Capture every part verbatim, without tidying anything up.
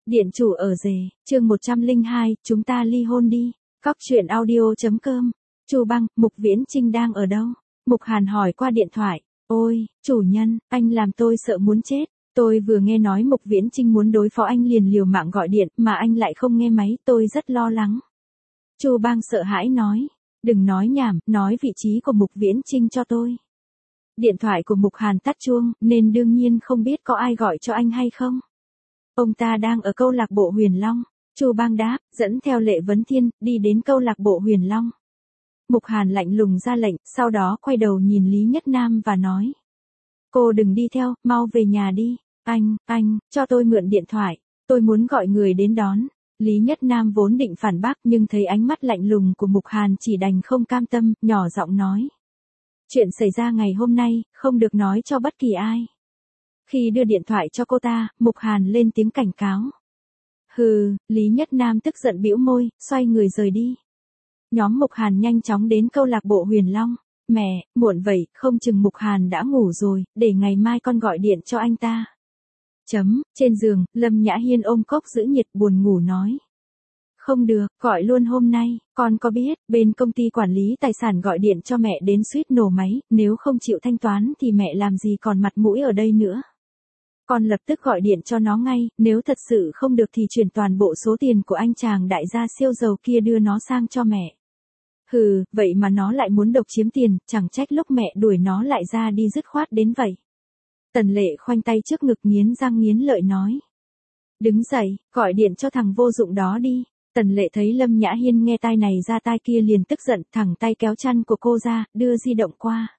Điện chủ ở rể, chương một trăm lẻ hai, chúng ta ly hôn đi. Cóc truyện audio chấm com. Chu Băng, Mục Viễn Chinh đang ở đâu? Mục Hàn hỏi qua điện thoại. Ôi, chủ nhân, anh làm tôi sợ muốn chết. Tôi vừa nghe nói Mục Viễn Chinh muốn đối phó anh liền liều mạng gọi điện mà anh lại không nghe máy, tôi rất lo lắng. Chu Băng sợ hãi nói. Đừng nói nhảm, nói vị trí của Mục Viễn Chinh cho tôi. Điện thoại của Mục Hàn tắt chuông, nên đương nhiên không biết có ai gọi cho anh hay không. Ông ta đang ở câu lạc bộ Huyền Long. Chu Bang đáp, dẫn theo Lệ Vấn Thiên, đi đến câu lạc bộ Huyền Long. Mục Hàn lạnh lùng ra lệnh, sau đó quay đầu nhìn Lý Nhất Nam và nói. Cô đừng đi theo, mau về nhà đi. Anh, anh, cho tôi mượn điện thoại. Tôi muốn gọi người đến đón. Lý Nhất Nam vốn định phản bác nhưng thấy ánh mắt lạnh lùng của Mục Hàn chỉ đành không cam tâm, nhỏ giọng nói. Chuyện xảy ra ngày hôm nay, không được nói cho bất kỳ ai. Khi đưa điện thoại cho cô ta, Mục Hàn lên tiếng cảnh cáo. Hừ, Lý Nhất Nam tức giận bĩu môi, xoay người rời đi. Nhóm Mục Hàn nhanh chóng đến câu lạc bộ Huyền Long. Mẹ, muộn vậy, không chừng Mục Hàn đã ngủ rồi, để ngày mai con gọi điện cho anh ta. Chấm, trên giường, Lâm Nhã Hiên ôm cốc giữ nhiệt buồn ngủ nói. Không được, gọi luôn hôm nay, con có biết, bên công ty quản lý tài sản gọi điện cho mẹ đến suýt nổ máy, nếu không chịu thanh toán thì mẹ làm gì còn mặt mũi ở đây nữa. Con lập tức gọi điện cho nó ngay, nếu thật sự không được thì chuyển toàn bộ số tiền của anh chàng đại gia siêu giàu kia đưa nó sang cho mẹ. Hừ, vậy mà nó lại muốn độc chiếm tiền, chẳng trách lúc mẹ đuổi nó lại ra đi dứt khoát đến vậy. Tần Lệ khoanh tay trước ngực nghiến răng nghiến lợi nói. Đứng dậy, gọi điện cho thằng vô dụng đó đi. Tần Lệ thấy Lâm Nhã Hiên nghe tai này ra tai kia liền tức giận, thẳng tay kéo chăn của cô ra, đưa di động qua.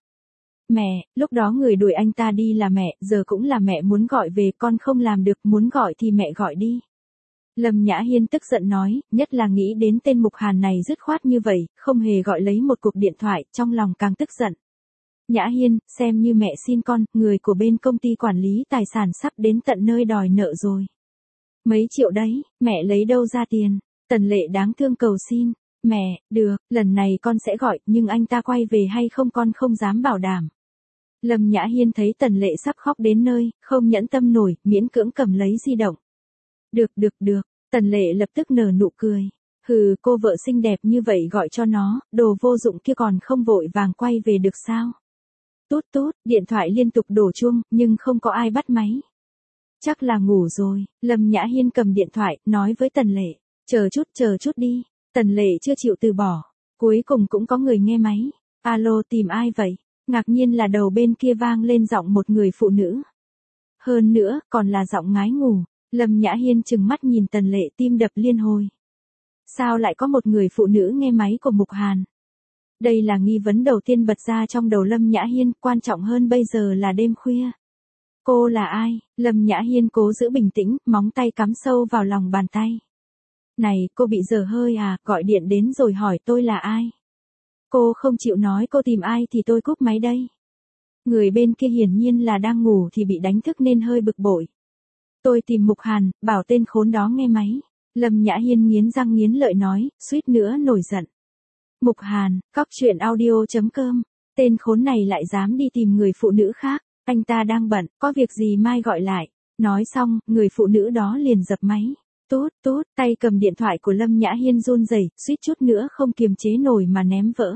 Mẹ, lúc đó người đuổi anh ta đi là mẹ, giờ cũng là mẹ muốn gọi về, con không làm được, muốn gọi thì mẹ gọi đi. Lâm Nhã Hiên tức giận nói, nhất là nghĩ đến tên Mục Hàn này dứt khoát như vậy, không hề gọi lấy một cuộc điện thoại, trong lòng càng tức giận. Nhã Hiên, xem như mẹ xin con, người của bên công ty quản lý tài sản sắp đến tận nơi đòi nợ rồi. Mấy triệu đấy, mẹ lấy đâu ra tiền? Tần Lệ đáng thương cầu xin. Mẹ, được, lần này con sẽ gọi, nhưng anh ta quay về hay không con không dám bảo đảm. Lâm Nhã Hiên thấy Tần Lệ sắp khóc đến nơi, không nhẫn tâm nổi, miễn cưỡng cầm lấy di động. Được được được, Tần Lệ lập tức nở nụ cười. Hừ, cô vợ xinh đẹp như vậy gọi cho nó, đồ vô dụng kia còn không vội vàng quay về được sao? Tút tút, điện thoại liên tục đổ chuông, nhưng không có ai bắt máy. Chắc là ngủ rồi, Lâm Nhã Hiên cầm điện thoại, nói với Tần Lệ. Chờ chút, chờ chút đi. Tần Lệ chưa chịu từ bỏ. Cuối cùng cũng có người nghe máy. Alo, tìm ai vậy? Ngạc nhiên là đầu bên kia vang lên giọng một người phụ nữ. Hơn nữa, còn là giọng ngái ngủ. Lâm Nhã Hiên trừng mắt nhìn Tần Lệ tim đập liên hồi. Sao lại có một người phụ nữ nghe máy của Mục Hàn? Đây là nghi vấn đầu tiên bật ra trong đầu Lâm Nhã Hiên, quan trọng hơn bây giờ là đêm khuya. Cô là ai? Lâm Nhã Hiên cố giữ bình tĩnh, móng tay cắm sâu vào lòng bàn tay. Này, cô bị dở hơi à, gọi điện đến rồi hỏi tôi là ai? Cô không chịu nói cô tìm ai thì tôi cúp máy đây. Người bên kia hiển nhiên là đang ngủ thì bị đánh thức nên hơi bực bội. Tôi tìm Mục Hàn, bảo tên khốn đó nghe máy. Lâm Nhã Hiên nghiến răng nghiến lợi nói, suýt nữa nổi giận. Mục Hàn, cóc truyện audio chấm com. Tên khốn này lại dám đi tìm người phụ nữ khác. Anh ta đang bận, có việc gì mai gọi lại. Nói xong, người phụ nữ đó liền dập máy. Tốt, tốt, tay cầm điện thoại của Lâm Nhã Hiên run rẩy, suýt chút nữa không kiềm chế nổi mà ném vỡ.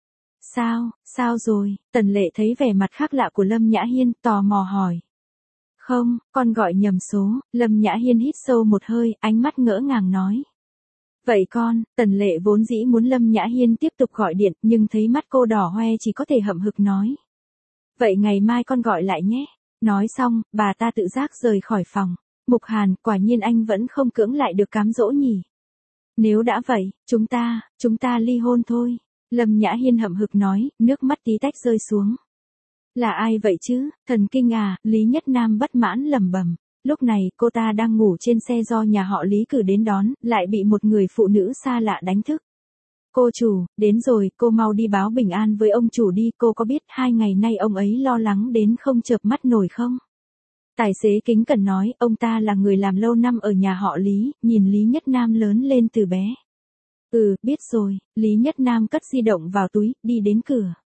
Sao, sao rồi? Tần Lệ thấy vẻ mặt khác lạ của Lâm Nhã Hiên, tò mò hỏi. Không, con gọi nhầm số. Lâm Nhã Hiên hít sâu một hơi, ánh mắt ngỡ ngàng nói. Vậy con, Tần Lệ vốn dĩ muốn Lâm Nhã Hiên tiếp tục gọi điện, nhưng thấy mắt cô đỏ hoe chỉ có thể hậm hực nói. Vậy ngày mai con gọi lại nhé. Nói xong, bà ta tự giác rời khỏi phòng. Mục Hàn, quả nhiên anh vẫn không cưỡng lại được cám dỗ nhỉ. Nếu đã vậy, chúng ta, chúng ta ly hôn thôi. Lâm Nhã Hiên hậm hực nói, nước mắt tí tách rơi xuống. Là ai vậy chứ, thần kinh à, Lý Nhất Nam bất mãn lẩm bẩm. Lúc này, cô ta đang ngủ trên xe do nhà họ Lý cử đến đón, lại bị một người phụ nữ xa lạ đánh thức. Cô chủ, đến rồi, cô mau đi báo bình an với ông chủ đi, cô có biết hai ngày nay ông ấy lo lắng đến không chợp mắt nổi không? Tài xế kính cẩn nói, ông ta là người làm lâu năm ở nhà họ Lý, nhìn Lý Nhất Nam lớn lên từ bé. Ừ, biết rồi, Lý Nhất Nam cất di động vào túi, đi đến cửa.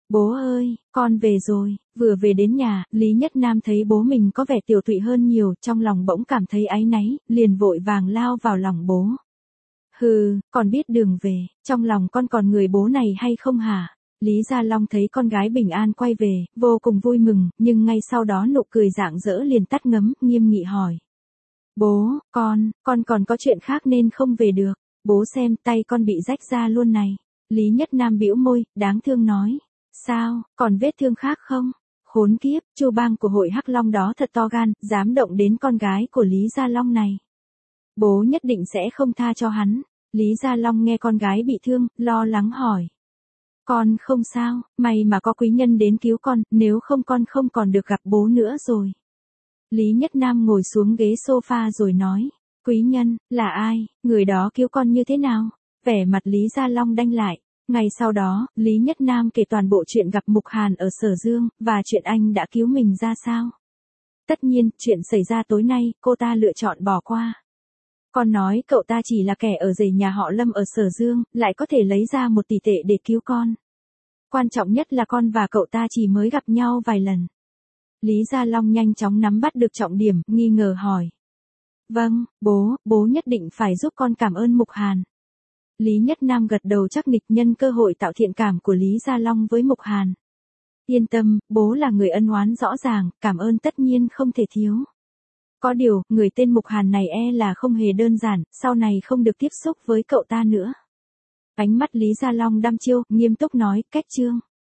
Bố ơi, con về rồi. Vừa về đến nhà, Lý Nhất Nam thấy bố mình có vẻ tiều tụy hơn nhiều, trong lòng bỗng cảm thấy áy náy, liền vội vàng lao vào lòng bố. Hừ, còn biết đường về, trong lòng con còn người bố này hay không hả? Lý Gia Long thấy con gái bình an quay về, vô cùng vui mừng, nhưng ngay sau đó nụ cười rạng rỡ liền tắt ngấm, nghiêm nghị hỏi. Bố, con, con còn có chuyện khác nên không về được. Bố xem tay con bị rách ra luôn này. Lý Nhất Nam bĩu môi, đáng thương nói. Sao, còn vết thương khác không? Khốn kiếp, Chu Bang của hội Hắc Long đó thật to gan, dám động đến con gái của Lý Gia Long này. Bố nhất định sẽ không tha cho hắn. Lý Gia Long nghe con gái bị thương, lo lắng hỏi. Con không sao, may mà có quý nhân đến cứu con, nếu không con không còn được gặp bố nữa rồi. Lý Nhất Nam ngồi xuống ghế sofa rồi nói. Quý nhân, là ai, người đó cứu con như thế nào? Vẻ mặt Lý Gia Long đanh lại. Ngày sau đó, Lý Nhất Nam kể toàn bộ chuyện gặp Mục Hàn ở Sở Dương, và chuyện anh đã cứu mình ra sao. Tất nhiên, chuyện xảy ra tối nay, cô ta lựa chọn bỏ qua. Con nói cậu ta chỉ là kẻ ở rể nhà họ Lâm ở Sở Dương, lại có thể lấy ra một tỷ tệ để cứu con. Quan trọng nhất là con và cậu ta chỉ mới gặp nhau vài lần. Lý Gia Long nhanh chóng nắm bắt được trọng điểm, nghi ngờ hỏi. Vâng, bố, bố nhất định phải giúp con cảm ơn Mục Hàn. Lý Nhất Nam gật đầu chắc nịch nhân cơ hội tạo thiện cảm của Lý Gia Long với Mục Hàn. Yên tâm, bố là người ân oán rõ ràng, cảm ơn tất nhiên không thể thiếu. Có điều, người tên Mục Hàn này e là không hề đơn giản, sau này không được tiếp xúc với cậu ta nữa. Ánh mắt Lý Gia Long đăm chiêu, nghiêm túc nói, cách chương.